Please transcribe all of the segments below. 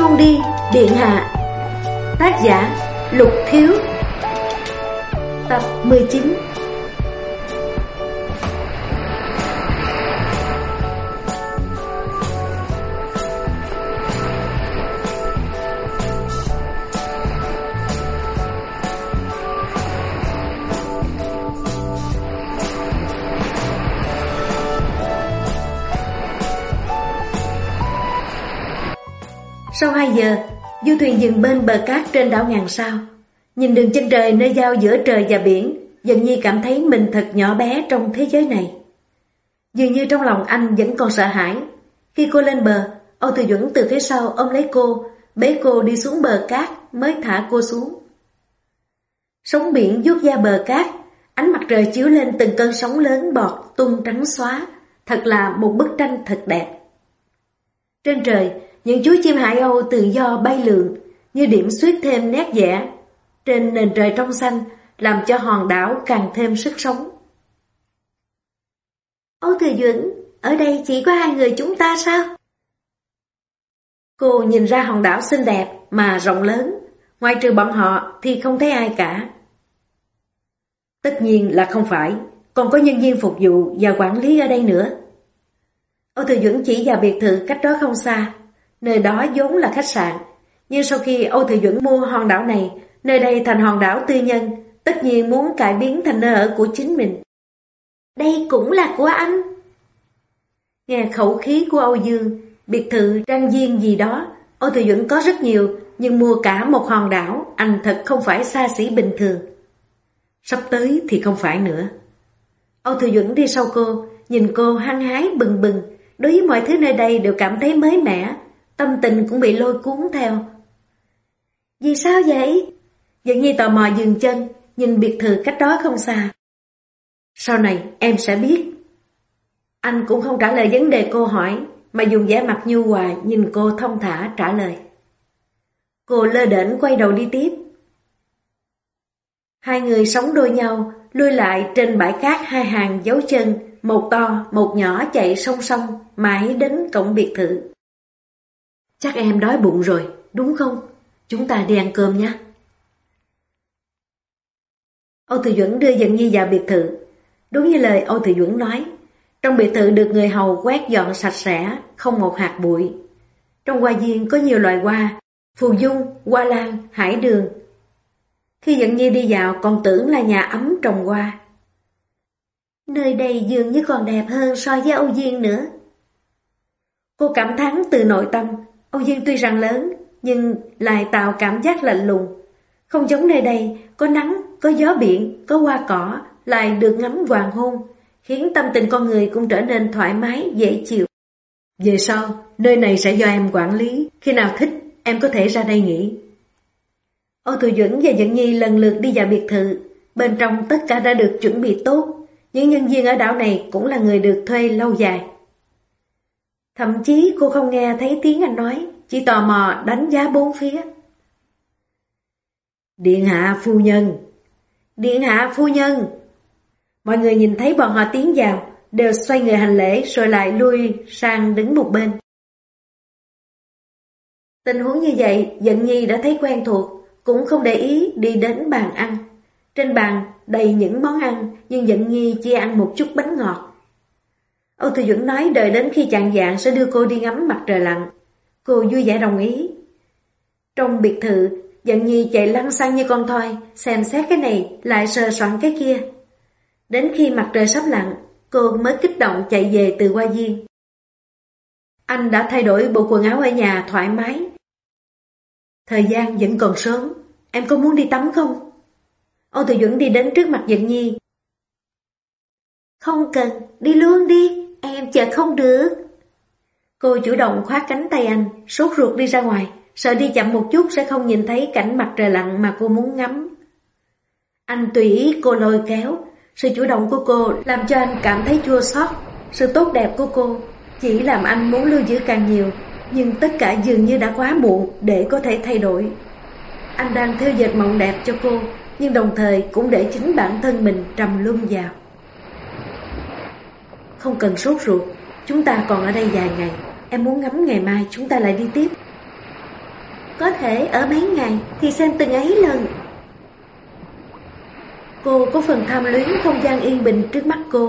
không đi, điện hạ. Tác giả Lục Thiếu. Tập 19. Sau 2 giờ, du thuyền dừng bên bờ cát trên đảo Ngàn Sao. Nhìn đường chân trời nơi giao giữa trời và biển, Dận Nhi cảm thấy mình thật nhỏ bé trong thế giới này. Dường như trong lòng anh vẫn còn sợ hãi. Khi cô lên bờ, Âu Thừa Duẩn từ phía sau ôm lấy cô, bế cô đi xuống bờ cát mới thả cô xuống. Sóng biển vuốt da bờ cát, ánh mặt trời chiếu lên từng cơn sóng lớn bọt tung trắng xóa, thật là một bức tranh thật đẹp. Trên trời, những chú chim hải âu tự do bay lượn, như điểm xuyết thêm nét vẽ trên nền trời trong xanh, làm cho hòn đảo càng thêm sức sống. Âu Thừa Duẩn, ở đây chỉ có 2 người chúng ta sao? Cô nhìn ra hòn đảo xinh đẹp mà rộng lớn, ngoài trừ bọn họ thì không thấy ai cả. Tất nhiên là không phải, còn có nhân viên phục vụ và quản lý ở đây nữa. Âu Thừa Duẩn chỉ vào biệt thự cách đó không xa. Nơi đó vốn là khách sạn, nhưng sau khi Âu Thừa Duẩn mua hòn đảo này, nơi đây thành hòn đảo tư nhân, tất nhiên muốn cải biến thành nơi ở của chính mình. Đây cũng là của anh. Nghe khẩu khí của Âu Dương, biệt thự trang viên gì đó, Âu Thừa Duẩn có rất nhiều, nhưng mua cả một hòn đảo, anh thật không phải xa xỉ bình thường. Sắp tới thì không phải nữa. Âu Thừa Duẩn đi sau cô, nhìn cô hăng hái bừng bừng, đối với mọi thứ nơi đây đều cảm thấy mới mẻ, tâm tình cũng bị lôi cuốn theo. Vì sao vậy? Dận Nhi tò mò dừng chân, nhìn biệt thự cách đó không xa. Sau này em sẽ biết. Anh cũng không trả lời vấn đề cô hỏi, mà dùng vẻ mặt nhu hòa nhìn cô thông thả trả lời. Cô lơ đễnh quay đầu đi tiếp. 2 người sống đôi nhau, lui lại trên bãi cát 2 hàng dấu chân, một to, một nhỏ chạy song song, mãi đến cổng biệt thự. Chắc em đói bụng rồi, đúng không? Chúng ta đi ăn cơm nhé. Âu Thừa Duẩn đưa Dận Nhi vào biệt thự. Đúng như lời Âu Thừa Duẩn nói, trong biệt thự được người hầu quét dọn sạch sẽ, không một hạt bụi. Trong hoa viên có nhiều loài hoa, phù dung, hoa lan, hải đường. Khi Dận Nhi đi vào còn tưởng là nhà ấm trồng hoa. Nơi đây dường như còn đẹp hơn so với Âu Dương nữa. Cô cảm thán từ nội tâm. Âu Dương tuy rằng lớn, nhưng lại tạo cảm giác lạnh lùng. Không giống nơi đây, có nắng, có gió biển, có hoa cỏ, lại được ngắm hoàng hôn, khiến tâm tình con người cũng trở nên thoải mái, dễ chịu. Về sau, nơi này sẽ do em quản lý, khi nào thích, em có thể ra đây nghỉ. Âu Thừa Duẩn và Dận Nhi lần lượt đi vào biệt thự, bên trong tất cả đã được chuẩn bị tốt, những nhân viên ở đảo này cũng là người được thuê lâu dài. Thậm chí cô không nghe thấy tiếng anh nói, chỉ tò mò đánh giá bốn phía. Điện hạ phu nhân! Điện hạ phu nhân! Mọi người nhìn thấy bọn họ tiến vào, đều xoay người hành lễ rồi lại lui sang đứng một bên. Tình huống như vậy, Dận Nhi đã thấy quen thuộc, cũng không để ý đi đến bàn ăn. Trên bàn đầy những món ăn, nhưng Dận Nhi chỉ ăn một chút bánh ngọt. Âu Thừa Duẩn nói đợi đến khi chạng vạng sẽ đưa cô đi ngắm mặt trời lặn. Cô vui vẻ đồng ý. Trong biệt thự, Dận Nhi chạy lăn xăng như con thoi, xem xét cái này, lại sờ soạn cái kia. Đến khi mặt trời sắp lặn, cô mới kích động chạy về từ hoa viên. Anh đã thay đổi bộ quần áo ở nhà thoải mái. Thời gian vẫn còn sớm, em có muốn đi tắm không? Âu Thừa Duẩn đi đến trước mặt Dận Nhi. Không cần, đi luôn đi, em chờ không được. Cô chủ động khoác cánh tay anh, sốt ruột đi ra ngoài, sợ đi chậm một chút sẽ không nhìn thấy cảnh mặt trời lặn mà cô muốn ngắm. Anh tùy ý cô lôi kéo, sự chủ động của cô làm cho anh cảm thấy chua xót. Sự tốt đẹp của cô chỉ làm anh muốn lưu giữ càng nhiều, nhưng tất cả dường như đã quá muộn để có thể thay đổi. Anh đang theo dệt mộng đẹp cho cô, nhưng đồng thời cũng để chính bản thân mình trầm luân vào. Không cần sốt ruột, chúng ta còn ở đây vài ngày. Em muốn ngắm ngày mai chúng ta lại đi tiếp. có thể ở mấy ngày thì xem từng ấy lần. Cô có phần tham luyến không gian yên bình trước mắt cô.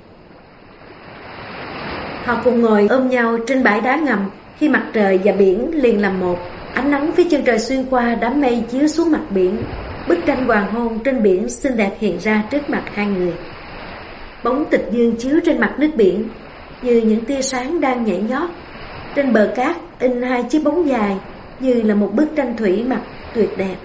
Họ cùng ngồi ôm nhau trên bãi đá ngầm khi mặt trời và biển liền làm một. Ánh nắng phía chân trời xuyên qua đám mây chiếu xuống mặt biển. Bức tranh hoàng hôn trên biển xinh đẹp hiện ra trước mặt hai người. Bóng tịch dương chiếu trên mặt nước biển như những tia sáng đang nhảy nhót. Trên bờ cát in hai chiếc bóng dài như là một bức tranh thủy mặc tuyệt đẹp.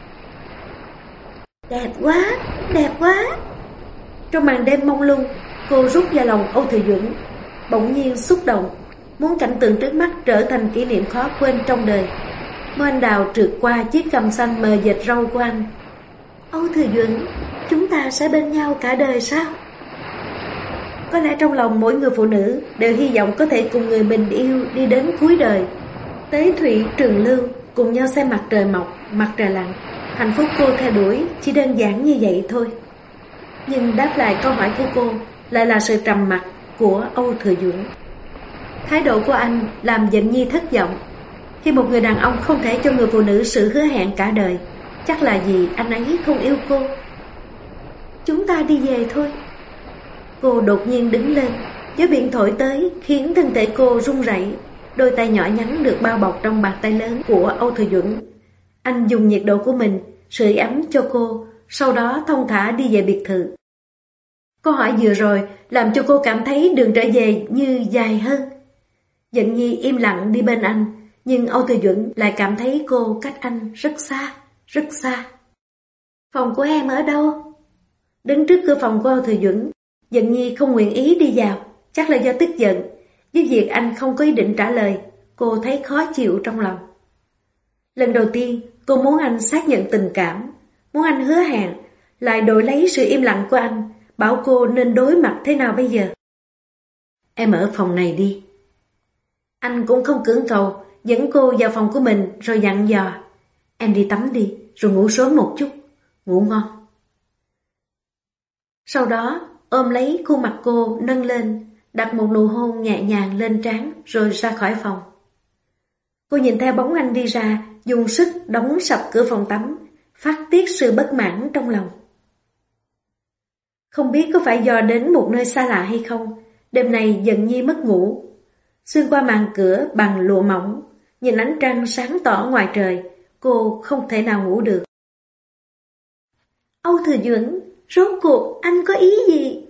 Đẹp quá, đẹp quá. Trong màn đêm mông lung, cô rút vào lòng Âu Thừa Duẩn, bỗng nhiên xúc động, muốn cảnh tượng trước mắt trở thành kỷ niệm khó quên trong đời. Môi anh đào trượt qua chiếc cằm xanh mờ dệt râu của anh. Âu Thừa Duẩn, chúng ta sẽ bên nhau cả đời sao? Có lẽ trong lòng mỗi người phụ nữ đều hy vọng có thể cùng người mình yêu đi đến cuối đời. Tế thủy trường lưu, cùng nhau xem mặt trời mọc, mặt trời lặn. Hạnh phúc cô theo đuổi chỉ đơn giản như vậy thôi. Nhưng đáp lại câu hỏi của cô lại là sự trầm mặc của Âu Thừa Duẩn. Thái độ của anh làm Dận Nhi thất vọng. Khi một người đàn ông không thể cho người phụ nữ sự hứa hẹn cả đời, chắc là vì anh ấy không yêu cô. Chúng ta đi về thôi. Cô đột nhiên đứng lên, gió biển thổi tới khiến thân thể cô run rẩy. Đôi tay nhỏ nhắn được bao bọc trong bàn tay lớn của Âu Thừa Duẩn. Anh dùng nhiệt độ của mình sưởi ấm cho cô, sau đó thong thả đi về biệt thự. Câu hỏi vừa rồi làm cho cô cảm thấy đường trở về như dài hơn. Dận Nhi im lặng đi bên anh, nhưng Âu Thừa Duẩn lại cảm thấy cô cách anh rất xa, rất xa. Phòng của em ở đâu? Đứng trước cửa phòng của Âu Thừa Duẩn, Dận Nhi không nguyện ý đi vào, chắc là do tức giận. Với việc anh không có ý định trả lời, cô thấy khó chịu trong lòng. Lần đầu tiên, cô muốn anh xác nhận tình cảm, muốn anh hứa hẹn, lại đổi lấy sự im lặng của anh, bảo cô nên đối mặt thế nào bây giờ. Em ở phòng này đi. Anh cũng không cưỡng cầu, dẫn cô vào phòng của mình rồi dặn dò. Em đi tắm đi, rồi ngủ sớm một chút, ngủ ngon. Sau đó, ôm lấy khuôn mặt cô nâng lên, đặt một nụ hôn nhẹ nhàng lên trán rồi ra khỏi phòng. Cô nhìn theo bóng anh đi ra, dùng sức đóng sập cửa phòng tắm, phát tiết sự bất mãn trong lòng. Không biết có phải do đến một nơi xa lạ hay không, đêm này Dận Nhi mất ngủ. Xuyên qua màn cửa bằng lụa mỏng, nhìn ánh trăng sáng tỏ ngoài trời, cô không thể nào ngủ được. Âu Thừa Duẩn, rốt cuộc anh có ý gì?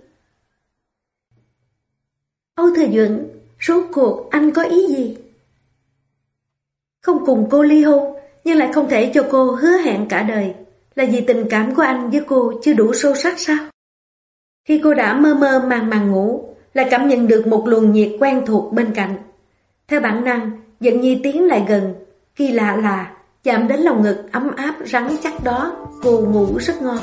Âu Thừa Duẩn, rốt cuộc anh có ý gì? Không cùng cô ly hôn, nhưng lại không thể cho cô hứa hẹn cả đời, là vì tình cảm của anh với cô chưa đủ sâu sắc sao? Khi cô đã mơ mơ màng màng ngủ, lại cảm nhận được một luồng nhiệt quen thuộc bên cạnh. Theo bản năng, Dận Nhi tiến lại gần, kỳ lạ là chạm đến lòng ngực ấm áp rắn chắc đó, cô ngủ rất ngon.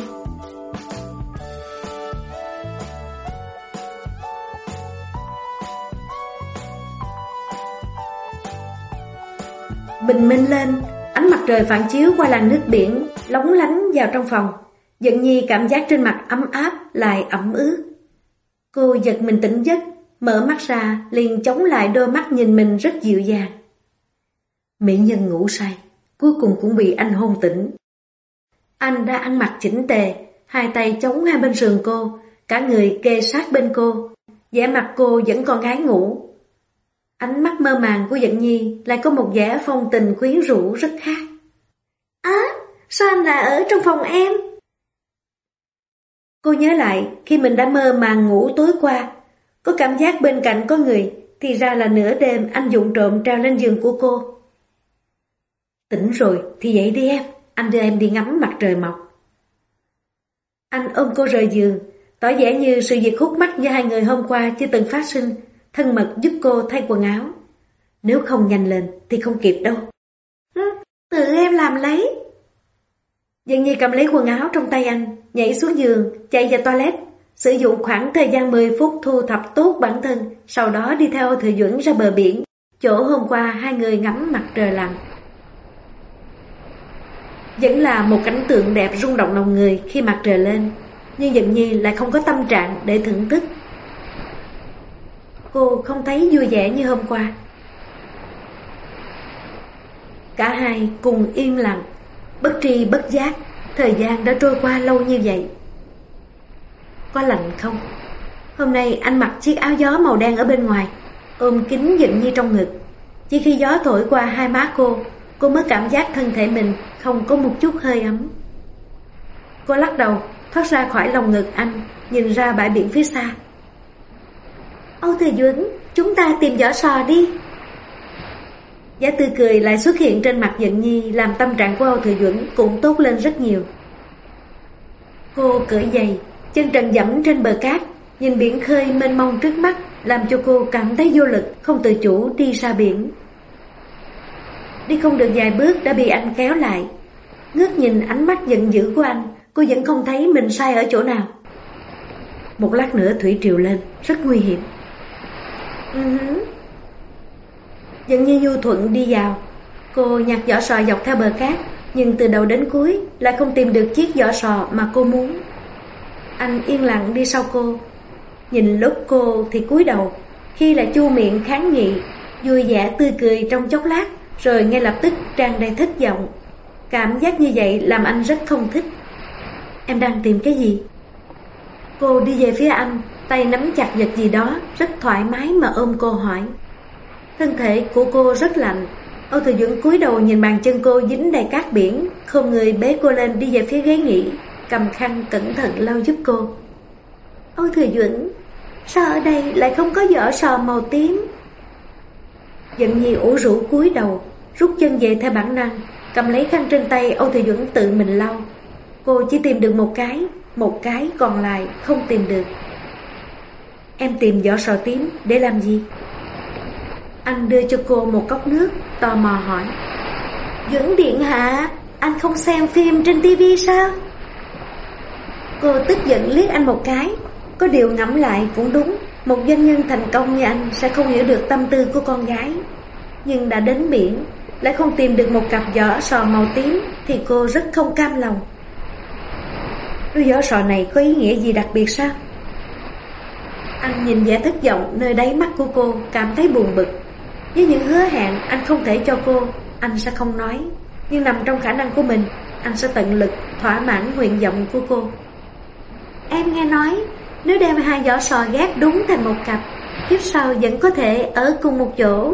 Bình minh lên, ánh mặt trời phản chiếu qua làn nước biển, lóng lánh vào trong phòng. Dận Nhi cảm giác trên mặt ấm áp lại ẩm ướt. Cô giật mình tỉnh giấc, mở mắt ra liền chống lại đôi mắt nhìn mình rất dịu dàng. Mỹ nhân ngủ say, cuối cùng cũng bị anh hôn tỉnh. Anh đã ăn mặc chỉnh tề, hai tay chống hai bên sườn cô, cả người kê sát bên cô, vẻ mặt cô vẫn còn gái ngủ. Ánh mắt mơ màng của Dận Nhi lại có một vẻ phong tình quyến rũ rất khác. Sao anh lại ở trong phòng em? Cô nhớ lại khi mình đã mơ màng ngủ tối qua, có cảm giác bên cạnh có người, thì ra là nửa đêm anh vụng trộm treo lên giường của cô. Tỉnh rồi thì dậy đi em, anh đưa em đi ngắm mặt trời mọc. Anh ôm cô rời giường, tỏ vẻ như sự việc khúc mắc giữa hai người hôm qua chưa từng phát sinh, thân mật giúp cô thay quần áo. Nếu không nhanh lên thì không kịp đâu. Tự em làm lấy. Dận Nhi cầm lấy quần áo trong tay anh, nhảy xuống giường, chạy vào toilet, sử dụng khoảng thời gian 10 phút thu thập tốt bản thân, sau đó đi theo Thừa Duẩn ra bờ biển, chỗ hôm qua hai người ngắm mặt trời lặn. Vẫn là một cảnh tượng đẹp rung động lòng người khi mặt trời lên, nhưng Dận Nhi lại không có tâm trạng để thưởng thức. Cô không thấy vui vẻ như hôm qua. Cả hai cùng yên lặng. Bất tri bất giác, thời gian đã trôi qua lâu như vậy. Có lạnh không? Hôm nay anh mặc chiếc áo gió màu đen ở bên ngoài, ôm kín Dận Nhi trong ngực. Chỉ khi gió thổi qua hai má cô mới cảm giác thân thể mình không có một chút hơi ấm. Cô lắc đầu, thoát ra khỏi lòng ngực anh, nhìn ra bãi biển phía xa. Âu Thừa Duẩn, chúng ta tìm vỏ sò đi. Giá tươi cười lại xuất hiện trên mặt Dận Nhi, làm tâm trạng của Âu Thừa Duẩn cũng tốt lên rất nhiều. Cô cởi giày, chân trần dẫm trên bờ cát, nhìn biển khơi mênh mông trước mắt, làm cho cô cảm thấy vô lực, không tự chủ đi ra biển. Đi không được vài bước đã bị anh kéo lại. Ngước nhìn ánh mắt giận dữ của anh, cô vẫn không thấy mình sai ở chỗ nào. Một lát nữa thủy triều lên, rất nguy hiểm. Dận Nhi nhu thuận đi vào. Cô nhặt vỏ sò dọc theo bờ cát, nhưng từ đầu đến cuối lại không tìm được chiếc vỏ sò mà cô muốn. Anh yên lặng đi sau cô. Nhìn lúc cô thì cúi đầu, khi lại chu miệng kháng nghị, vui vẻ tươi cười trong chốc lát, rồi ngay lập tức tràn đầy thất vọng. Cảm giác như vậy làm anh rất không thích. Em đang tìm cái gì? Cô đi về phía anh, tay nắm chặt vật gì đó, rất thoải mái mà ôm cô hỏi. Thân thể của cô rất lạnh. Âu Thừa Duẩn cúi đầu nhìn bàn chân cô dính đầy cát biển, không người bế cô lên đi về phía ghế nghỉ, cầm khăn cẩn thận lau giúp cô. Âu Thừa Duẩn, sao ở đây lại không có vỏ sò màu tím? Dận Nhi ủ rũ cúi đầu, rút chân về theo bản năng, cầm lấy khăn trên tay Âu Thừa Duẩn tự mình lau. Cô chỉ tìm được một cái còn lại không tìm được. Em tìm vỏ sò tím để làm gì? Anh đưa cho cô một cốc nước, tò mò hỏi. Duẩn điện hạ, anh không xem phim trên tivi sao? Cô tức giận liếc anh một cái. Có điều ngẫm lại cũng đúng, một doanh nhân thành công như anh sẽ không hiểu được tâm tư của con gái. Nhưng đã đến biển, lại không tìm được một cặp vỏ sò màu tím, thì cô rất không cam lòng. Đôi vỏ sò này có ý nghĩa gì đặc biệt sao? Anh nhìn vẻ thất vọng nơi đáy mắt của cô, cảm thấy buồn bực. Với những hứa hẹn anh không thể cho cô, anh sẽ không nói. Nhưng nằm trong khả năng của mình, anh sẽ tận lực thỏa mãn nguyện vọng của cô. Em nghe nói, nếu đem hai vỏ sò ghép đúng thành một cặp, kiếp sau vẫn có thể ở cùng một chỗ.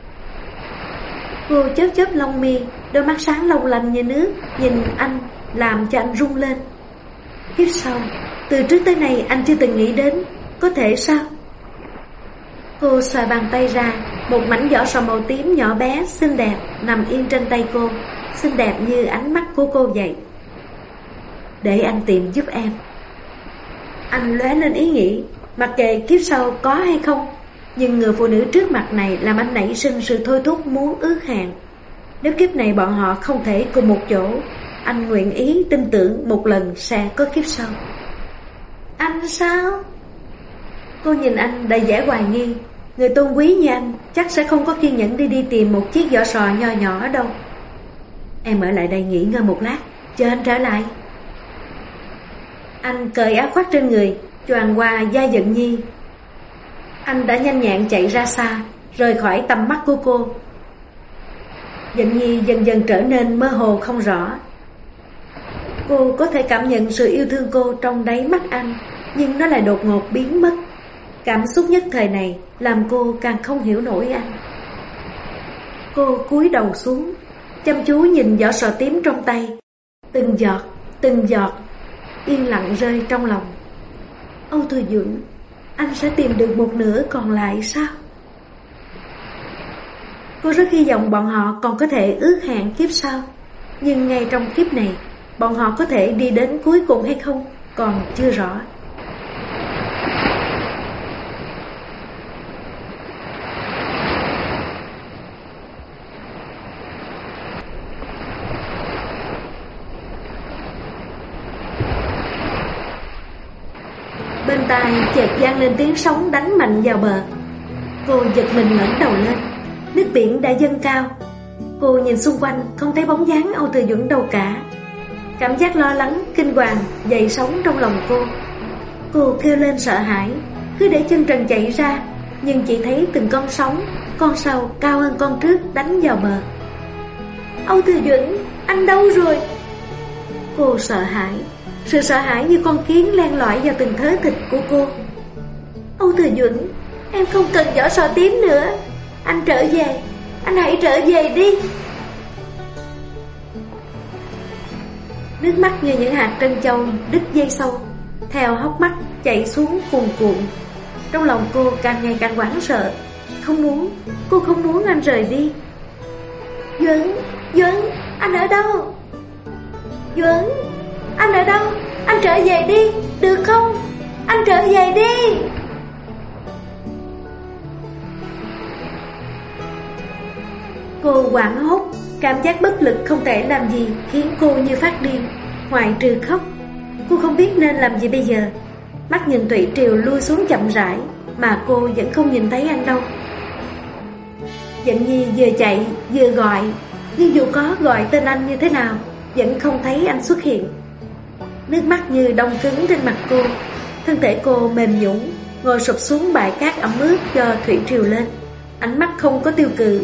Cô chớp chớp lông mi, đôi mắt sáng long lanh như nước, nhìn anh làm cho anh rung lên. Kiếp sau, từ trước tới nay anh chưa từng nghĩ đến, có thể sao? Cô xòe bàn tay ra, một mảnh vỏ sò màu tím nhỏ bé xinh đẹp nằm yên trên tay cô, xinh đẹp như ánh mắt của cô vậy. Để anh tìm giúp em. Anh lóe lên ý nghĩ, mặc kệ kiếp sau có hay không, nhưng người phụ nữ trước mặt này làm anh nảy sinh sự thôi thúc muốn ước hẹn. Nếu kiếp này bọn họ không thể cùng một chỗ, anh nguyện ý tin tưởng một lần sẽ có kiếp sau. Anh sao? Cô nhìn anh đầy vẻ hoài nghi. Người tôn quý như anh chắc sẽ không có kiên nhẫn đi tìm một chiếc vỏ sò nho nhỏ đâu. Em ở lại đây nghỉ ngơi một lát, chờ anh trở lại. Anh cởi áo khoác trên người, choàng qua vai Dận Nhi. Anh đã nhanh nhẹn chạy ra xa, rời khỏi tầm mắt của cô. Dận Nhi dần dần trở nên mơ hồ không rõ. Cô có thể cảm nhận sự yêu thương cô trong đáy mắt anh, nhưng nó lại đột ngột biến mất. Cảm xúc nhất thời này làm cô càng không hiểu nổi anh. Cô cúi đầu xuống, chăm chú nhìn vỏ sò tím trong tay. Từng giọt yên lặng rơi trong lòng. Âu Thừa Duẩn, anh sẽ tìm được một nửa còn lại sao? Cô rất hy vọng bọn họ còn có thể ước hẹn kiếp sau. Nhưng ngay trong kiếp này, bọn họ có thể đi đến cuối cùng hay không còn chưa rõ. Bên tai chợt vang lên tiếng sóng đánh mạnh vào bờ. Cô giật mình ngẩng đầu lên. Nước biển đã dâng cao. Cô nhìn xung quanh không thấy bóng dáng Âu Thừa Duẩn đâu cả. Cảm giác lo lắng, kinh hoàng dậy sóng trong lòng cô. Cô kêu lên sợ hãi, cứ để chân trần chạy ra, nhưng chỉ thấy từng con sóng, con sau cao hơn con trước đánh vào bờ. Âu Thừa Duẩn, anh đâu rồi? Cô sợ hãi. Sự sợ hãi như con kiến len lỏi vào từng thớ thịt của cô. Âu Thừa Duẩn, em không cần vỏ sò tím nữa. Anh trở về, anh hãy trở về đi. Nước mắt như những hạt trân châu đứt dây sâu, theo hốc mắt chảy xuống cuồn cuộn. Trong lòng cô càng ngày càng hoảng sợ. Cô không muốn anh rời đi. Duẩn, anh ở đâu? Duẩn, anh ở đâu? Anh trở về đi, được không? Anh trở về đi. Cô hoảng hốt, cảm giác bất lực không thể làm gì khiến cô như phát điên, ngoại trừ khóc. Cô không biết nên làm gì bây giờ. Mắt nhìn Thủy Triều lui xuống chậm rãi, mà cô vẫn không nhìn thấy anh đâu. Dận Nhi vừa chạy vừa gọi, nhưng dù có gọi tên anh như thế nào vẫn không thấy anh xuất hiện. Nước mắt như đông cứng trên mặt cô. Thân thể cô mềm nhũn, ngồi sụp xuống bãi cát ẩm ướt do thủy triều lên. Ánh mắt không có tiêu cự.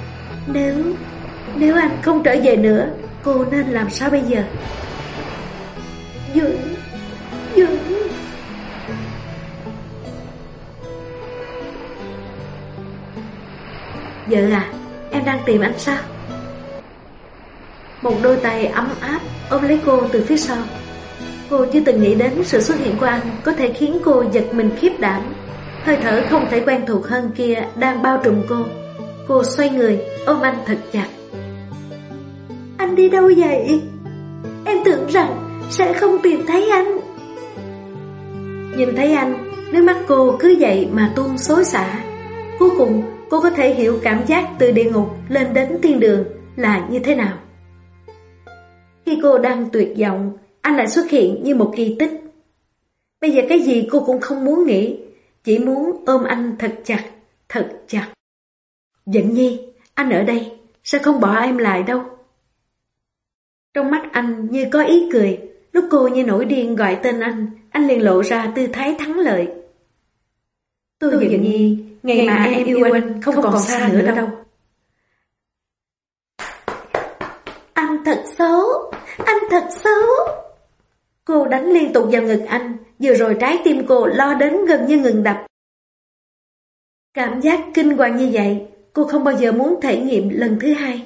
Nếu anh không trở về nữa, cô nên làm sao bây giờ? Duẩn. Vợ à, em đang tìm anh sao? Một đôi tay ấm áp ôm lấy cô từ phía sau. Cô chưa từng nghĩ đến sự xuất hiện của anh có thể khiến cô giật mình khiếp đảm. Hơi thở không thể quen thuộc hơn kia đang bao trùm cô. Cô xoay người ôm anh thật chặt. Anh đi đâu vậy? Em tưởng rằng sẽ không tìm thấy anh. Nhìn thấy anh, nước mắt cô cứ vậy mà tuôn xối xả. Cuối cùng cô có thể hiểu cảm giác từ địa ngục lên đến thiên đường là như thế nào. Khi cô đang tuyệt vọng, anh lại xuất hiện như một kỳ tích. Bây giờ cái gì cô cũng không muốn nghĩ, chỉ muốn ôm anh thật chặt, thật chặt. Dận Nhi, anh ở đây, sẽ không bỏ em lại đâu. Trong mắt anh như có ý cười. Lúc cô như nổi điên gọi tên anh liền lộ ra tư thái thắng lợi. Tôi Dận Nhi, ngày mà em yêu anh không còn xa nữa đâu. Anh thật xấu. Cô đánh liên tục vào ngực anh. Vừa rồi trái tim cô lo đến gần như ngừng đập. Cảm giác kinh hoàng như vậy cô không bao giờ muốn thể nghiệm lần thứ hai.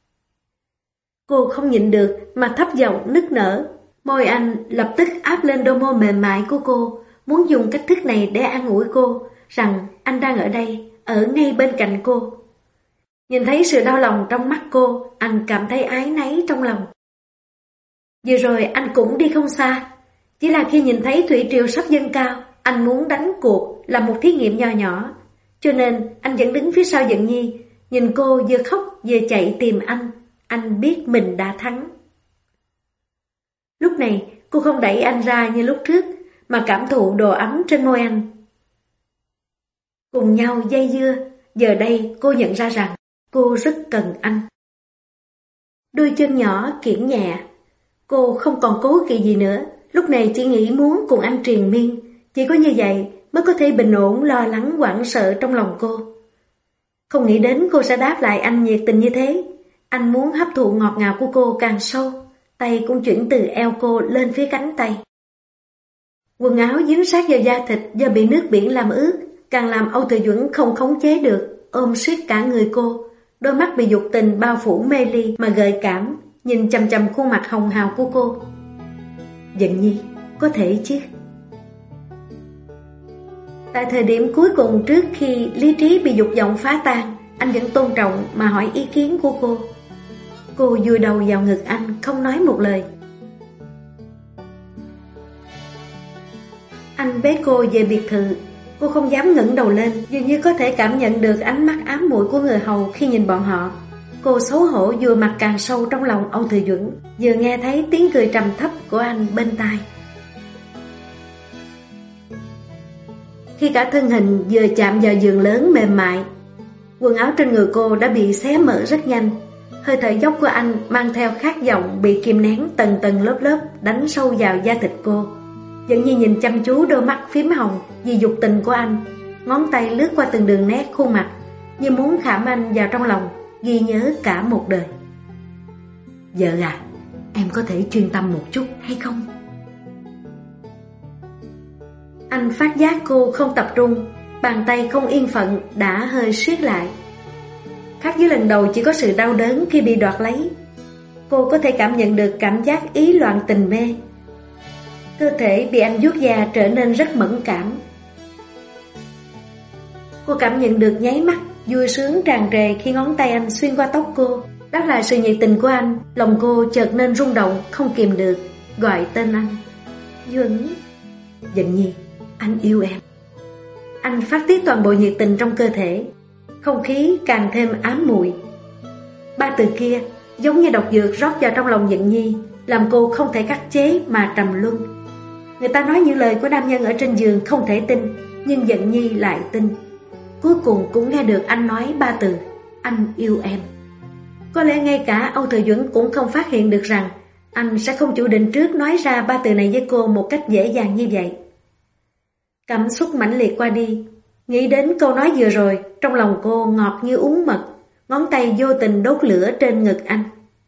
Cô không nhịn được mà thấp giọng nức nở. Môi anh lập tức áp lên đôi môi mềm mại của cô, muốn dùng cách thức này để an ủi cô rằng anh đang ở đây, ở ngay bên cạnh cô. Nhìn thấy sự đau lòng trong mắt cô, anh cảm thấy áy náy trong lòng. Vừa rồi anh cũng đi không xa, chỉ là khi nhìn thấy thủy triều sắp dâng cao, anh muốn đánh cuộc làm một thí nghiệm nho nhỏ. Cho nên anh vẫn đứng phía sau Dận Nhi, nhìn cô vừa khóc vừa chạy tìm anh biết mình đã thắng. Lúc này cô không đẩy anh ra như lúc trước, mà cảm thụ độ ấm trên môi anh. Cùng nhau dây dưa, giờ đây cô nhận ra rằng cô rất cần anh. Đôi chân nhỏ kiễng nhẹ, cô không còn cố kỵ gì nữa, lúc này chỉ nghĩ muốn cùng anh triền miên. Chỉ có như vậy mới có thể bình ổn lo lắng hoảng sợ trong lòng cô. Không nghĩ đến cô sẽ đáp lại anh nhiệt tình như thế. Anh muốn hấp thụ ngọt ngào của cô càng sâu, tay cũng chuyển từ eo cô lên phía cánh tay. Quần áo dính sát vào da thịt do bị nước biển làm ướt, càng làm Âu Thừa Duẩn không khống chế được, ôm siết cả người cô. Đôi mắt bị dục tình bao phủ mê ly mà gợi cảm, nhìn chằm chằm khuôn mặt hồng hào của cô. Dận Nhi, có thể chứ? Tại thời điểm cuối cùng trước khi lý trí bị dục vọng phá tan, anh vẫn tôn trọng mà hỏi ý kiến của cô. Cô vùi đầu vào ngực anh, không nói một lời. Anh bế cô về biệt thự. Cô không dám ngẩng đầu lên, dường như có thể cảm nhận được ánh mắt ám muội của người hầu khi nhìn bọn họ. Cô xấu hổ vừa mặt càng sâu trong lòng Âu Thừa Duẩn, vừa nghe thấy tiếng cười trầm thấp của anh bên tai. Khi cả thân hình vừa chạm vào giường lớn mềm mại, quần áo trên người cô đã bị xé mở rất nhanh. Hơi thở dốc của anh mang theo khát vọng bị kìm nén tầng tầng lớp lớp đánh sâu vào da thịt cô. Dận Nhi nhìn chăm chú đôi mắt phím hồng vì dục tình của anh, ngón tay lướt qua từng đường nét khuôn mặt như muốn khảm anh vào trong lòng, ghi nhớ cả một đời. Vợ à, em có thể chuyên tâm một chút hay không? Anh phát giác cô không tập trung, bàn tay không yên phận đã hơi siết lại. Khác với lần đầu chỉ có sự đau đớn khi bị đoạt lấy, cô có thể cảm nhận được cảm giác ý loạn tình mê. Cơ thể bị anh vuốt da trở nên rất mẫn cảm. Cô cảm nhận được nháy mắt vui sướng tràn trề khi ngón tay anh xuyên qua tóc cô. Đáp lại sự nhiệt tình của anh, lòng cô chợt nên rung động, không kìm được, gọi tên anh. Duẩn. Dận Nhi, anh yêu em. Anh phát tiết toàn bộ nhiệt tình trong cơ thể, không khí càng thêm ám muội. Ba từ kia giống như độc dược rót vào trong lòng Dận Nhi, làm cô không thể khắc chế mà trầm luân. Người ta nói những lời của nam nhân ở trên giường không thể tin, nhưng Dận Nhi lại tin. Cuối cùng cũng nghe được anh nói ba từ: anh yêu em. Có lẽ ngay cả Âu Thừa Duẩn cũng không phát hiện được rằng anh sẽ không chủ định trước nói ra ba từ này với cô một cách dễ dàng như vậy. Cảm xúc mãnh liệt qua đi, nghĩ đến câu nói vừa rồi, trong lòng cô ngọt như uống mật, ngón tay vô tình đốt lửa trên ngực anh.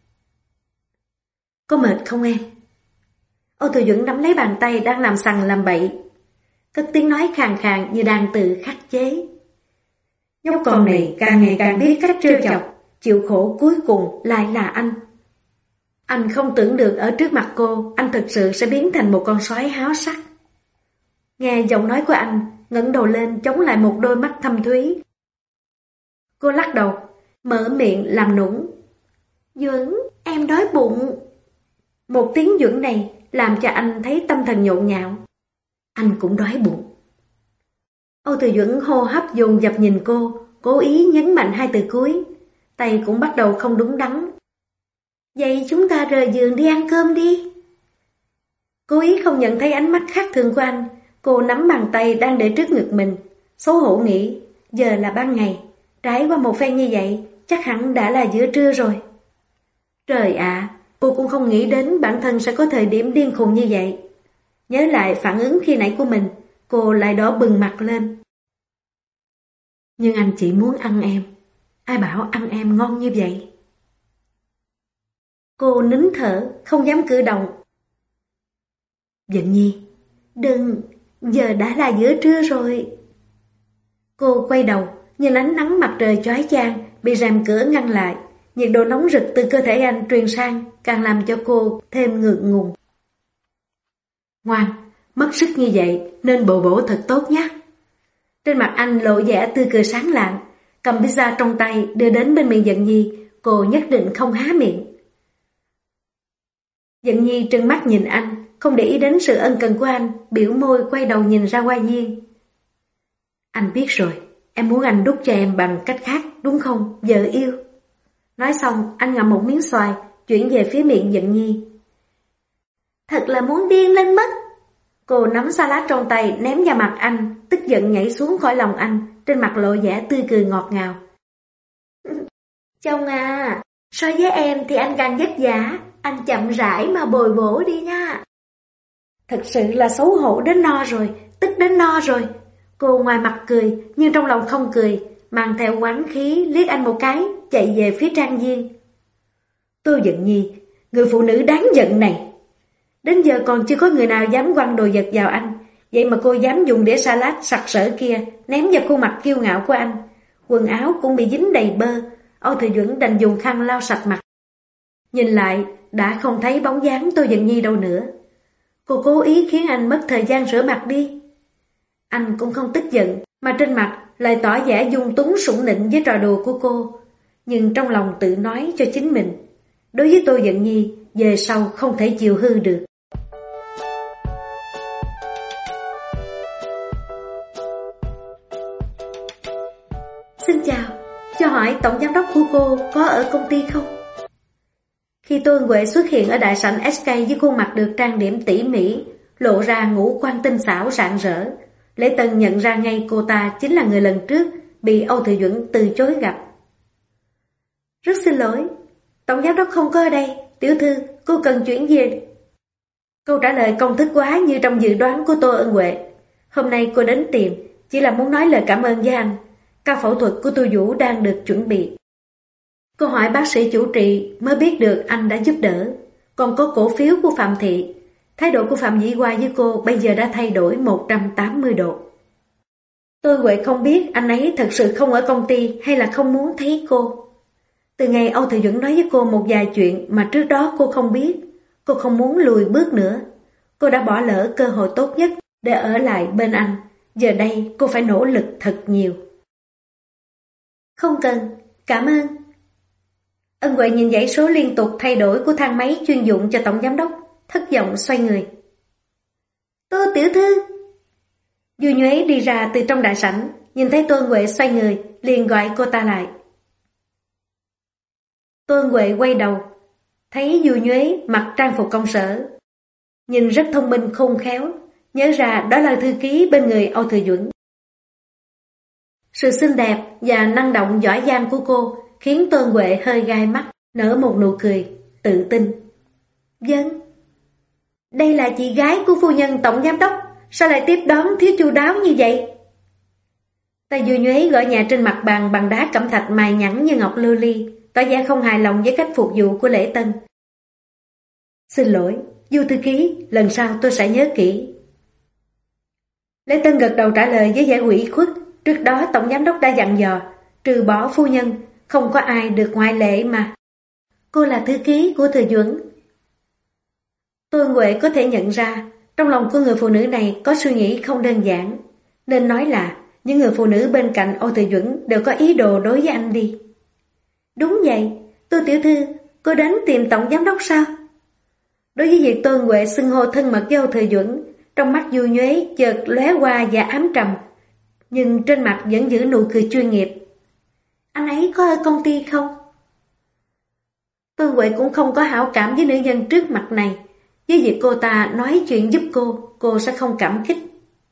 Có mệt không em? Âu Thừa Duẩn nắm lấy bàn tay đang làm sằng làm bậy, cất tiếng nói khàn khàn như đang tự khắc chế. Nhóc con này càng ngày càng biết cách trêu chọc, chịu khổ cuối cùng lại là anh. Anh không tưởng được ở trước mặt cô, anh thực sự sẽ biến thành một con sói háo sắc. Nghe giọng nói của anh, ngẩng đầu lên chống lại một đôi mắt thâm thúy. Cô lắc đầu, mở miệng làm nũng. Duẩn, em đói bụng. Một tiếng Duẩn này làm cho anh thấy tâm thần nhộn nhạo. Anh cũng đói bụng. Âu Từ Duẩn hô hấp dồn dập nhìn cô, cố ý nhấn mạnh hai từ cuối. Tay cũng bắt đầu không đúng đắn. Vậy chúng ta rời giường đi ăn cơm đi. Cố ý không nhận thấy ánh mắt khác thường của anh, cô nắm bàn tay đang để trước ngực mình, xấu hổ nghĩ, giờ là ban ngày, trải qua một phen như vậy, chắc hẳn đã là giữa trưa rồi. Trời ạ, cô cũng không nghĩ đến bản thân sẽ có thời điểm điên khùng như vậy. Nhớ lại phản ứng khi nãy của mình, cô lại đỏ bừng mặt lên. Nhưng anh chỉ muốn ăn em, ai bảo ăn em ngon như vậy? Cô nín thở, không dám cử động. Dận Nhi, đừng, giờ đã là giữa trưa rồi. Cô quay đầu, nhìn ánh nắng mặt trời chói chang bị rèm cửa ngăn lại. Nhiệt độ nóng rực từ cơ thể anh truyền sang, càng làm cho cô thêm ngượng ngùng. Ngoan, mất sức như vậy nên bổ bổ thật tốt nhé. Trên mặt anh lộ vẻ tươi cười sáng lạng, cầm pizza trong tay đưa đến bên miệng Dận Nhi, cô nhất định không há miệng. Dận Nhi trừng mắt nhìn anh, không để ý đến sự ân cần của anh, biểu môi quay đầu nhìn ra Hoa Diên. Anh biết rồi, em muốn anh đút cho em bằng cách khác, đúng không, vợ yêu? Nói xong, anh ngậm một miếng xoài, chuyển về phía miệng Dận Nhi. Thật là muốn điên lên mất. Cô nắm salad trong tay ném vào mặt anh, tức giận nhảy xuống khỏi lòng anh, trên mặt lộ vẻ tươi cười ngọt ngào. Chồng à, so với em thì anh càng vất vả, anh chậm rãi mà bồi bổ đi nha. Thật sự là xấu hổ đến no rồi, tức đến no rồi. Cô ngoài mặt cười, nhưng trong lòng không cười, mang theo oán khí liếc anh một cái, chạy về phía Trang Viên. Tô Dận Nhi, người phụ nữ đáng giận này. Đến giờ còn chưa có người nào dám quăng đồ vật vào anh, vậy mà cô dám dùng đĩa salad sặc sỡ kia ném vào khuôn mặt kiêu ngạo của anh. Quần áo cũng bị dính đầy bơ, Âu Thừa Duẩn đành dùng khăn lau sạch mặt. Nhìn lại, đã không thấy bóng dáng Tô Dận Nhi đâu nữa. Cô cố ý khiến anh mất thời gian rửa mặt đi. Anh cũng không tức giận, mà trên mặt lại tỏ vẻ dung túng sủng nịnh với trò đùa của cô. Nhưng trong lòng tự nói cho chính mình, đối với Tô Dận Nhi, về sau không thể chịu hư được. Xin chào, cho hỏi tổng giám đốc của cô có ở công ty không? Khi Tô Huệ xuất hiện ở đại sảnh SK với khuôn mặt được trang điểm tỉ mỉ, lộ ra ngũ quan tinh xảo rạng rỡ, Lễ Tân nhận ra ngay cô ta chính là người lần trước bị Âu Thừa Duẩn từ chối gặp. Rất xin lỗi, tổng giám đốc không có ở đây, tiểu thư, cô cần chuyển về. Câu trả lời công thức quá như trong dự đoán của Tô Ân Huệ. Hôm nay cô đến tìm, chỉ là muốn nói lời cảm ơn với anh. Ca phẫu thuật của Tô Vũ đang được chuẩn bị. Cô hỏi bác sĩ chủ trị mới biết được anh đã giúp đỡ. Còn có cổ phiếu của Phạm Thị. Thái độ của Phạm Dĩ Hoa với cô bây giờ đã thay đổi 180 độ. Tôi Huệ không biết anh ấy thật sự không ở công ty hay là không muốn thấy cô. Từ ngày Âu Thừa Duẩn nói với cô một vài chuyện mà trước đó cô không biết, cô không muốn lùi bước nữa. Cô đã bỏ lỡ cơ hội tốt nhất để ở lại bên anh. Giờ đây cô phải nỗ lực thật nhiều. Không cần, cảm ơn. Ân Huệ nhìn dãy số liên tục thay đổi của thang máy chuyên dụng cho tổng giám đốc, thất vọng xoay người. Tô tiểu thư. Du Nhuế đi ra từ trong đại sảnh, nhìn thấy Tô Ân Huệ xoay người, liền gọi cô ta lại. Tô Ân Huệ quay đầu, thấy Du Nhuế mặc trang phục công sở, nhìn rất thông minh khôn khéo, nhớ ra đó là thư ký bên người Âu Thừa Duẩn. Sự xinh đẹp và năng động giỏi giang của cô khiến Tô Ân Huệ hơi gai mắt, nở một nụ cười, tự tin. Vâng. Đây là chị gái của phu nhân tổng giám đốc, sao lại tiếp đón thiếu chu đáo như vậy? Tay Du Nhuế gõ nhà trên mặt bàn bằng đá cẩm thạch mài nhẵn như ngọc lưu ly, tỏ vẻ không hài lòng với cách phục vụ của Lễ Tân. Xin lỗi, Du thư ký, lần sau tôi sẽ nhớ kỹ. Lễ Tân gật đầu trả lời với vẻ ủy khuất. Trước đó tổng giám đốc đã dặn dò, trừ bỏ phu nhân, không có ai được ngoại lệ mà. Cô là thư ký của Thừa Duẩn. Tô Ân Huệ có thể nhận ra, trong lòng của người phụ nữ này có suy nghĩ không đơn giản. Nên nói là những người phụ nữ bên cạnh Âu Thừa Duẩn đều có ý đồ đối với anh đi. Đúng vậy, Tô tiểu thư, cô đến tìm tổng giám đốc sao? Đối với việc Tô Ân Huệ xưng hô thân mật với Âu Thừa Duẩn, trong mắt Du Nhuế chợt lóe qua và ám trầm, nhưng trên mặt vẫn giữ nụ cười chuyên nghiệp. Anh ấy có ở công ty không? Tô Ân Huệ cũng không có hảo cảm với nữ nhân trước mặt này. Với việc cô ta nói chuyện giúp cô sẽ không cảm kích.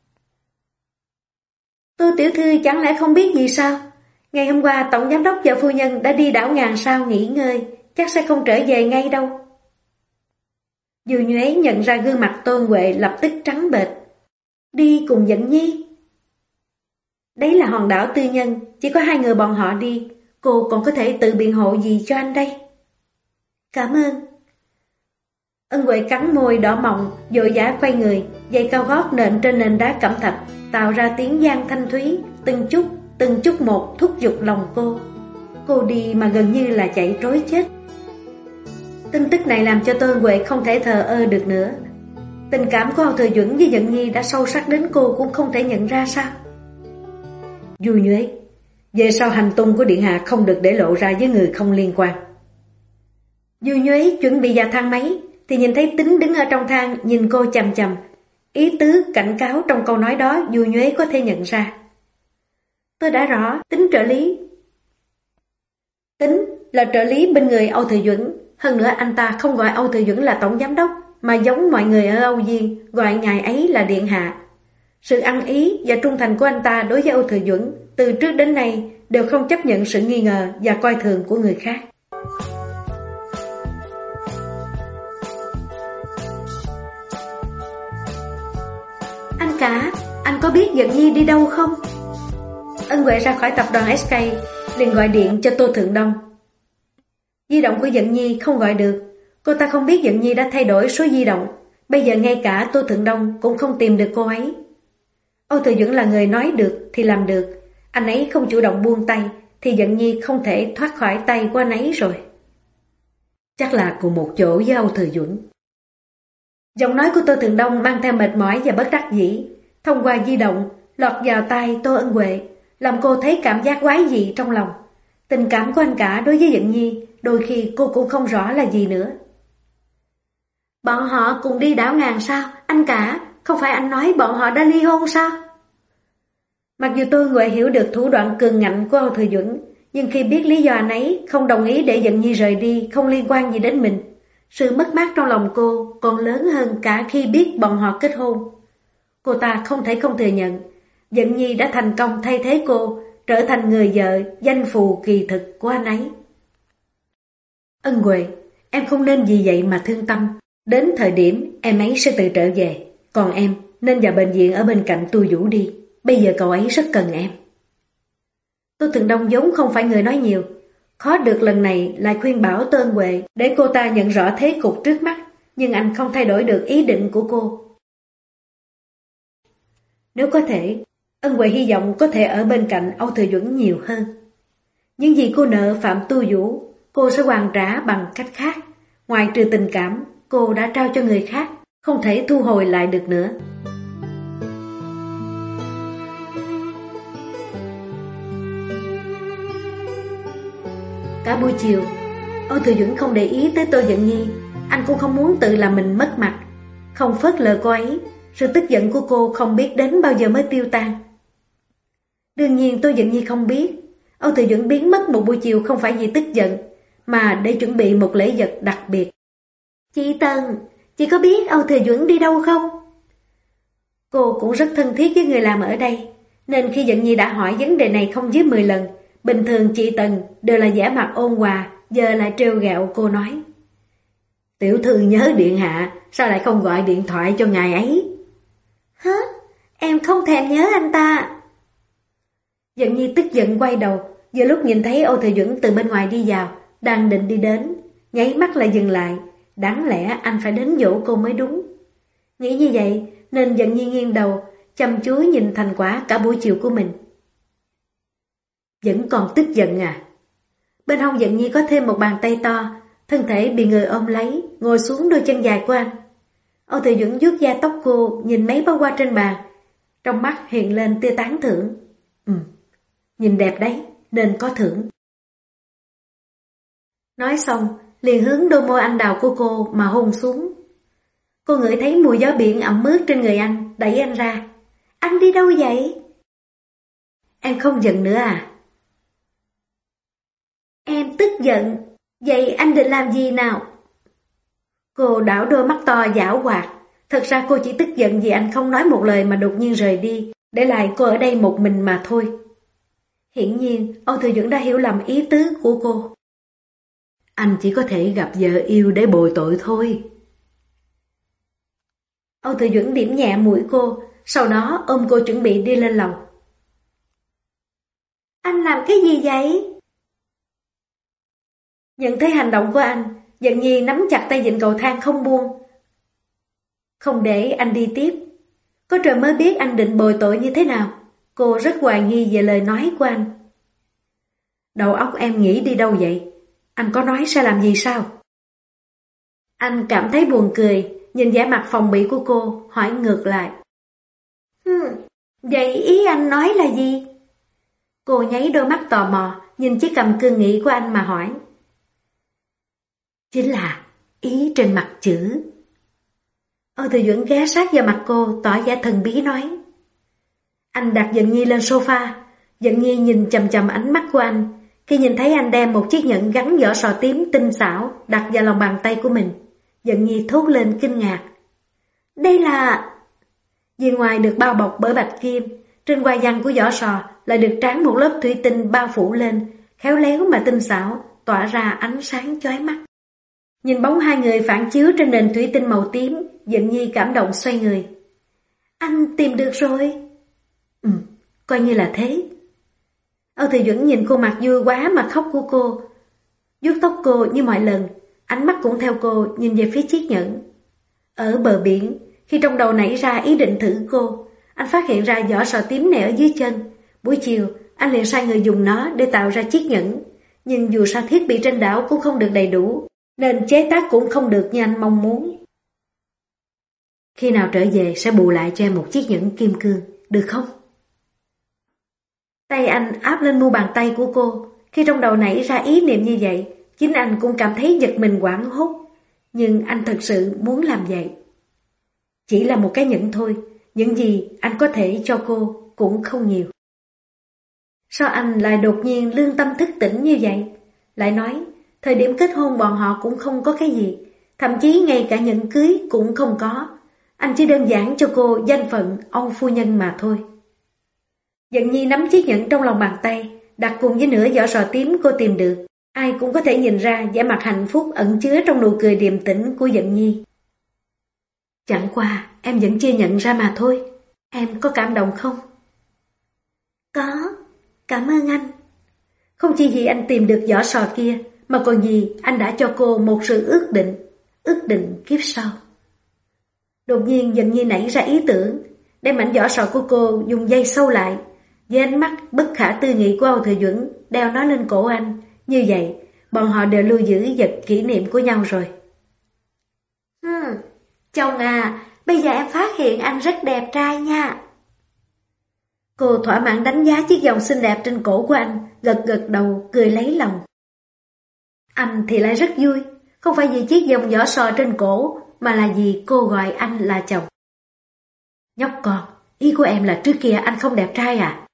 Tô tiểu thư chẳng lẽ không biết gì sao? Ngày hôm qua tổng giám đốc và phu nhân đã đi đảo ngàn sao nghỉ ngơi, chắc sẽ không trở về ngay đâu. Du Nhuế nhận ra gương mặt Tô Ân Huệ lập tức trắng bệch. Đi cùng Dận Nhi. Đấy là hòn đảo tư nhân, chỉ có hai người bọn họ đi, cô còn có thể tự biện hộ gì cho anh đây? Cảm ơn. Ân Huệ cắn môi đỏ mọng, vội vã quay người, giày cao gót nện trên nền đá cẩm thạch, tạo ra tiếng vang thanh thúy, từng chút một thúc giục lòng cô. Cô đi mà gần như là chạy trối chết. Tin tức này làm cho Tô Ân Huệ không thể thờ ơ được nữa. Tình cảm của Âu Thừa Duẩn với Dận Nhi đã sâu sắc đến cô cũng không thể nhận ra sao? Du Nhuế, về sau hành tung của điện hạ không được để lộ ra với người không liên quan. Du Nhuế chuẩn bị vào thang máy thì nhìn thấy Tính đứng ở trong thang nhìn cô chằm chằm. Ý tứ cảnh cáo trong câu nói đó Du Nhuế có thể nhận ra. Tôi đã rõ, Tính trợ lý. Tính là trợ lý bên người Âu Thừa Duẩn. Hơn nữa anh ta không gọi Âu Thừa Duẩn là tổng giám đốc, mà giống mọi người ở Âu Diên gọi ngài ấy là điện hạ. Sự ăn ý và trung thành của anh ta đối với Âu Thừa Duẩn từ trước đến nay đều không chấp nhận sự nghi ngờ và coi thường của người khác. Anh cả, anh có biết Dận Nhi đi đâu không? Ân Huệ ra khỏi tập đoàn SK, liền gọi điện cho Tô Thượng Đông. Di động của Dận Nhi không gọi được. Cô ta không biết Dận Nhi đã thay đổi số di động. Bây giờ ngay cả Tô Thượng Đông cũng không tìm được cô ấy. Âu Thừa Duẩn là người nói được thì làm được. Anh ấy không chủ động buông tay thì Dận Nhi không thể thoát khỏi tay của anh ấy rồi. Chắc là cùng một chỗ với Âu Thừa Duẩn. Giọng nói của Tô Thượng Đông mang theo mệt mỏi và bất đắc dĩ. Thông qua di động lọt vào tai Tô Ân Huệ, làm cô thấy cảm giác quái dị trong lòng. Tình cảm của anh cả đối với Dận Nhi đôi khi cô cũng không rõ là gì nữa. Bọn họ cùng đi đảo ngàn sao? Anh cả, không phải anh nói bọn họ đã ly hôn sao? Mặc dù Tô Ân Huệ hiểu được thủ đoạn cường ngạnh của Âu Thừa Duẩn, nhưng khi biết lý do anh ấy không đồng ý để Dận Nhi rời đi không liên quan gì đến mình, sự mất mát trong lòng cô còn lớn hơn cả khi biết bọn họ kết hôn. Cô ta không thể không thừa nhận, Dận Nhi đã thành công thay thế cô, trở thành người vợ danh phù kỳ thực của anh ấy. Ân Huệ, em không nên vì vậy mà thương tâm. Đến thời điểm em ấy sẽ tự trở về. Còn em nên vào bệnh viện ở bên cạnh Tu Vũ đi. Bây giờ cậu ấy rất cần em. Tô Thượng Đông vốn không phải người nói nhiều. Khó được lần này lại khuyên bảo Tô Ân Huệ để cô ta nhận rõ thế cục trước mắt, nhưng anh không thay đổi được ý định của cô. Nếu có thể, Ân Huệ hy vọng có thể ở bên cạnh Âu Thừa Duẩn nhiều hơn. Những gì cô nợ Phạm Tu Vũ, cô sẽ hoàn trả bằng cách khác. Ngoài trừ tình cảm, cô đã trao cho người khác, không thể thu hồi lại được nữa. Cả buổi chiều, Âu Thừa Duẩn không để ý tới Tô Dận Nhi. Anh cũng không muốn tự làm mình mất mặt, không phớt lờ cô ấy. Sự tức giận của cô không biết đến bao giờ mới tiêu tan. Đương nhiên Tô Dận Nhi không biết Âu Thừa Duẩn biến mất một buổi chiều không phải vì tức giận, mà để chuẩn bị một lễ vật đặc biệt. Chị Tần, chị có biết Âu Thừa Duẩn đi đâu không? Cô cũng rất thân thiết với người làm ở đây, nên khi Dận Nhi đã hỏi vấn đề này không dưới 10 lần, bình thường chị Tần đều là vẻ mặt ôn hòa, giờ lại trêu ghẹo cô nói. Tiểu thư nhớ điện hạ, sao lại không gọi điện thoại cho ngài ấy? Hả? Em không thèm nhớ anh ta. Dận Nhi tức giận quay đầu, vừa lúc nhìn thấy Âu Thừa Duẩn từ bên ngoài đi vào, đang định đi đến, nháy mắt lại dừng lại, đáng lẽ anh phải đến dỗ cô mới đúng. Nghĩ như vậy nên Dận Nhi nghiêng đầu, chăm chú nhìn thành quả cả buổi chiều của mình. Vẫn còn tức giận à? Bên hông Dận Nhi có thêm một bàn tay to, thân thể bị người ôm lấy, ngồi xuống đôi chân dài của anh. Âu Thừa Duẩn vuốt da tóc cô, nhìn mấy bó hoa trên bàn, trong mắt hiện lên tia tán thưởng. Nhìn đẹp đấy, nên có thưởng. Nói xong, liền hướng đôi môi anh đào của cô mà hôn xuống. Cô ngửi thấy mùi gió biển ẩm ướt trên người anh, đẩy anh ra. Anh đi đâu vậy? Em không giận nữa à? Em tức giận. Vậy anh định làm gì nào? Cô đảo đôi mắt to giảo hoạt. Thật ra cô chỉ tức giận vì anh không nói một lời mà đột nhiên rời đi, để lại cô ở đây một mình mà thôi. Hiển nhiên, Âu Thừa Duẩn đã hiểu lầm ý tứ của cô. Anh chỉ có thể gặp vợ yêu để bồi tội thôi. Âu Thừa Duẩn điểm nhẹ mũi cô, sau đó ôm cô chuẩn bị đi lên lầu. Anh làm cái gì vậy? Nhận thấy hành động của anh, Dận Nhi nắm chặt tay vịn cầu thang không buông, không để anh đi tiếp. Có trời mới biết anh định bồi tội như thế nào. Cô rất hoài nghi về lời nói của anh. Đầu óc em nghĩ đi đâu vậy? Anh có nói sẽ làm gì sao? Anh cảm thấy buồn cười, nhìn vẻ mặt phòng bị của cô, hỏi ngược lại. Vậy ý anh nói là gì? Cô nháy đôi mắt tò mò, nhìn chiếc cằm cương nghị của anh mà hỏi. Chính là ý trên mặt chữ. Âu Thừa Duẩn ghé sát vào mặt cô, tỏ vẻ thần bí nói. Anh đặt Dận Nhi lên sofa. Dận Nhi nhìn chằm chằm ánh mắt của anh. Khi nhìn thấy anh đem một chiếc nhẫn gắn vỏ sò tím tinh xảo đặt vào lòng bàn tay của mình, Dận Nhi thốt lên kinh ngạc. Đây là... Vì ngoài được bao bọc bởi bạch kim, trên hoa văn của vỏ sò lại được tráng một lớp thủy tinh bao phủ lên, khéo léo mà tinh xảo, tỏa ra ánh sáng chói mắt. Nhìn bóng hai người phản chiếu trên nền thủy tinh màu tím, Dận Nhi cảm động xoay người. Anh tìm được rồi. Coi như là thế. Âu Thừa Duẩn nhìn khuôn mặt vui quá mà khóc của cô, vuốt tóc cô như mọi lần, ánh mắt cũng theo cô nhìn về phía chiếc nhẫn. Ở bờ biển, khi trong đầu nảy ra ý định thử cô, anh phát hiện ra vỏ sò tím này ở dưới chân. Buổi chiều, anh liền sai người dùng nó để tạo ra chiếc nhẫn. Nhưng dù sao thiết bị trên đảo cũng không được đầy đủ, nên chế tác cũng không được như anh mong muốn. Khi nào trở về sẽ bù lại cho em một chiếc nhẫn kim cương, được không? Tay anh áp lên mu bàn tay của cô. Khi trong đầu nảy ra ý niệm như vậy, chính anh cũng cảm thấy giật mình hoảng hốt. Nhưng anh thật sự muốn làm vậy. Chỉ là một cái nhẫn thôi, những gì anh có thể cho cô cũng không nhiều. Sao anh lại đột nhiên lương tâm thức tỉnh như vậy? Lại nói, thời điểm kết hôn bọn họ cũng không có cái gì, thậm chí ngay cả nhẫn cưới cũng không có. Anh chỉ đơn giản cho cô danh phận Âu phu nhân mà thôi. Dận Nhi nắm chiếc nhẫn trong lòng bàn tay, đặt cùng với nửa vỏ sò tím cô tìm được. Ai cũng có thể nhìn ra vẻ mặt hạnh phúc ẩn chứa trong nụ cười điềm tĩnh của Dận Nhi. Chẳng qua em vẫn chưa nhận ra mà thôi. Em có cảm động không? Có, cảm ơn anh. Không chỉ vì anh tìm được vỏ sò kia, mà còn vì anh đã cho cô một sự ước định kiếp sau. Đột nhiên Dận Nhi nảy ra ý tưởng, đem mảnh vỏ sò của cô dùng dây sâu lại, với ánh mắt bất khả tư nghị của Âu Thừa Duẩn đeo nó lên cổ anh. Như vậy, bọn họ đều lưu giữ vật kỷ niệm của nhau rồi. Chồng à, bây giờ em phát hiện anh rất đẹp trai nha. Cô thỏa mãn đánh giá chiếc vòng xinh đẹp trên cổ của anh, gật gật đầu, cười lấy lòng. Anh thì lại rất vui, không phải vì chiếc vòng vỏ sò trên cổ, mà là vì cô gọi anh là chồng. Nhóc con, ý của em là trước kia anh không đẹp trai à?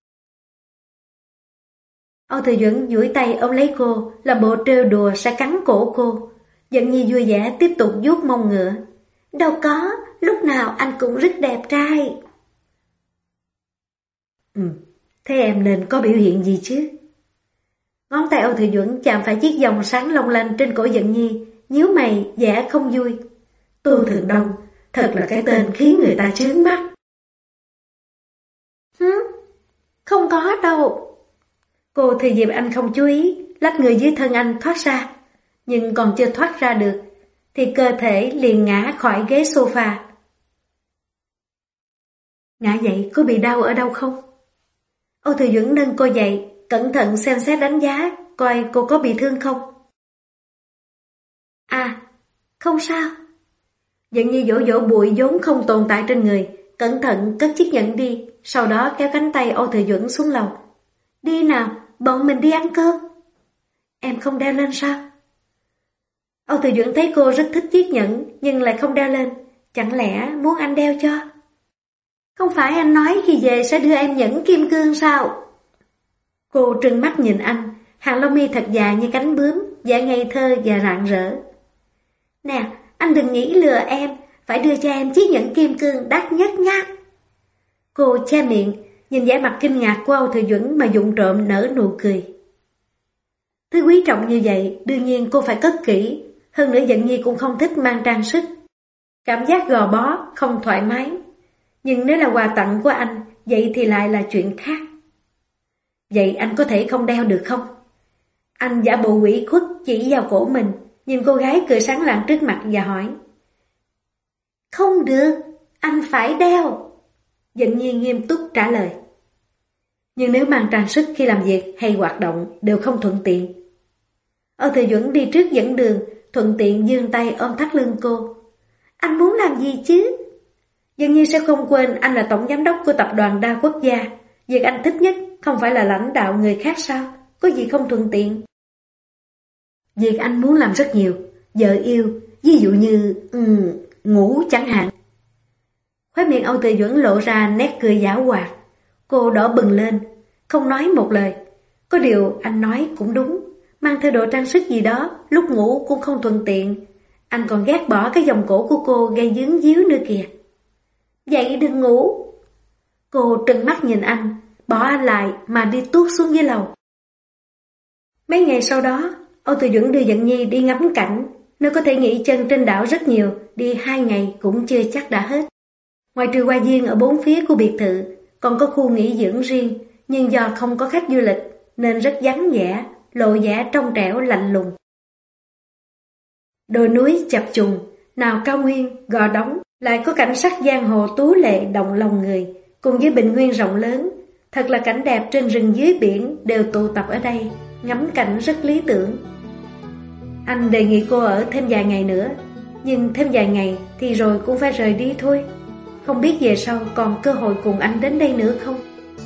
Âu Thừa Duẩn duỗi tay ôm lấy cô, làm bộ trêu đùa sẽ cắn cổ cô. Dận Nhi vui vẻ tiếp tục vuốt mông ngựa. Đâu có, lúc nào anh cũng rất đẹp trai. Thế em nên có biểu hiện gì chứ? Ngón tay Âu Thừa Duẩn chạm phải chiếc vòng sáng long lanh trên cổ Dận Nhi, nhíu mày vẻ không vui. Tô Thượng Đông, thật là cái tên khiến người ta chướng mắt. Không có đâu. Cô thì dịp anh không chú ý, lách người dưới thân anh thoát ra. Nhưng còn chưa thoát ra được, thì cơ thể liền ngã khỏi ghế sofa. Ngã dậy có bị đau ở đâu không? Âu Thừa Duẩn nâng cô dậy, cẩn thận xem xét đánh giá, coi cô có bị thương không. À, không sao. Dận Nhi vỗ vỗ bụi vốn không tồn tại trên người, cẩn thận cất chiếc nhẫn đi, sau đó kéo cánh tay Âu Thừa Duẩn xuống lầu. Đi nào, bọn mình đi ăn cơm. Em không đeo lên sao? Âu Thừa Duẩn thấy cô rất thích chiếc nhẫn, nhưng lại không đeo lên. Chẳng lẽ muốn anh đeo cho? Không phải anh nói khi về sẽ đưa em nhẫn kim cương sao? Cô trừng mắt nhìn anh, hàng lông mi thật dài như cánh bướm, vẻ ngây thơ và rạng rỡ. Nè, anh đừng nghĩ lừa em, phải đưa cho em chiếc nhẫn kim cương đắt nhất nha. Cô che miệng, nhìn vẻ mặt kinh ngạc của Âu Thừa Duẩn mà vụng trộm nở nụ cười. Thứ quý trọng như vậy, đương nhiên cô phải cất kỹ, hơn nữa Dận Nhi cũng không thích mang trang sức. Cảm giác gò bó, không thoải mái. Nhưng nếu là quà tặng của anh, vậy thì lại là chuyện khác. Vậy anh có thể không đeo được không? Anh giả bộ ủy khuất chỉ vào cổ mình, nhìn cô gái cười sáng lạng trước mặt và hỏi. Không được, anh phải đeo. Dận Nhi nghiêm túc trả lời. Nhưng nếu mang trang sức khi làm việc hay hoạt động đều không thuận tiện. Âu Thừa Duẩn đi trước dẫn đường, thuận tiện giương tay ôm thắt lưng cô. Anh muốn làm gì chứ? Dận Nhi sẽ không quên anh là tổng giám đốc của tập đoàn đa quốc gia. Việc anh thích nhất không phải là lãnh đạo người khác sao? Có gì không thuận tiện? Việc anh muốn làm rất nhiều, vợ yêu, ví dụ như ngủ chẳng hạn. Khóe miệng Âu Thừa Duẩn lộ ra nét cười giảo hoạt. Cô đỏ bừng lên, không nói một lời. Có điều anh nói cũng đúng, mang theo đồ trang sức gì đó, lúc ngủ cũng không thuận tiện. Anh còn ghét bỏ cái vòng cổ của cô gây dướng díu nữa kìa. Vậy đừng ngủ. Cô trừng mắt nhìn anh, bỏ anh lại mà đi tuốt xuống dưới lầu. Mấy ngày sau đó, Âu Thừa Duẩn đưa Dận Nhi đi ngắm cảnh. Nơi có thể nghỉ chân trên đảo rất nhiều, đi 2 ngày cũng chưa chắc đã hết. Ngoài trừ hoa viên ở 4 phía của biệt thự, còn có khu nghỉ dưỡng riêng, nhưng do không có khách du lịch nên rất vắng vẻ, lộ vẻ trong trẻo lạnh lùng. Đồi núi chập trùng, nào cao nguyên, gò đống, lại có cảnh sắc giang hồ tú lệ động lòng người, cùng với bình nguyên rộng lớn. Thật là cảnh đẹp trên rừng dưới biển đều tụ tập ở đây, ngắm cảnh rất lý tưởng. Anh đề nghị cô ở thêm vài ngày nữa, nhưng thêm vài ngày thì rồi cũng phải rời đi thôi. Không biết về sau còn cơ hội cùng anh đến đây nữa không?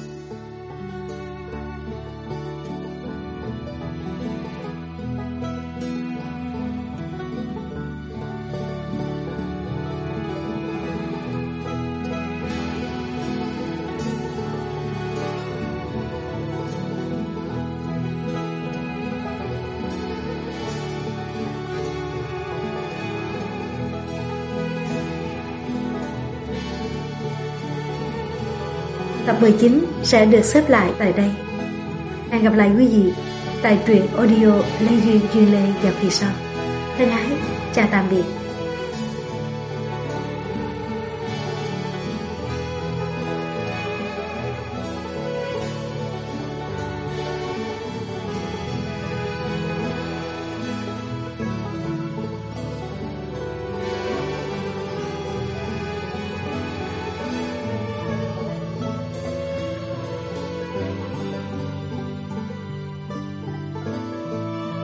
Tập 19 sẽ được xếp lại tại đây. Hẹn gặp lại quý vị tại truyện audio Lê Duyên Duyên Lê vào kỳ sau. Thân ái, chào tạm biệt.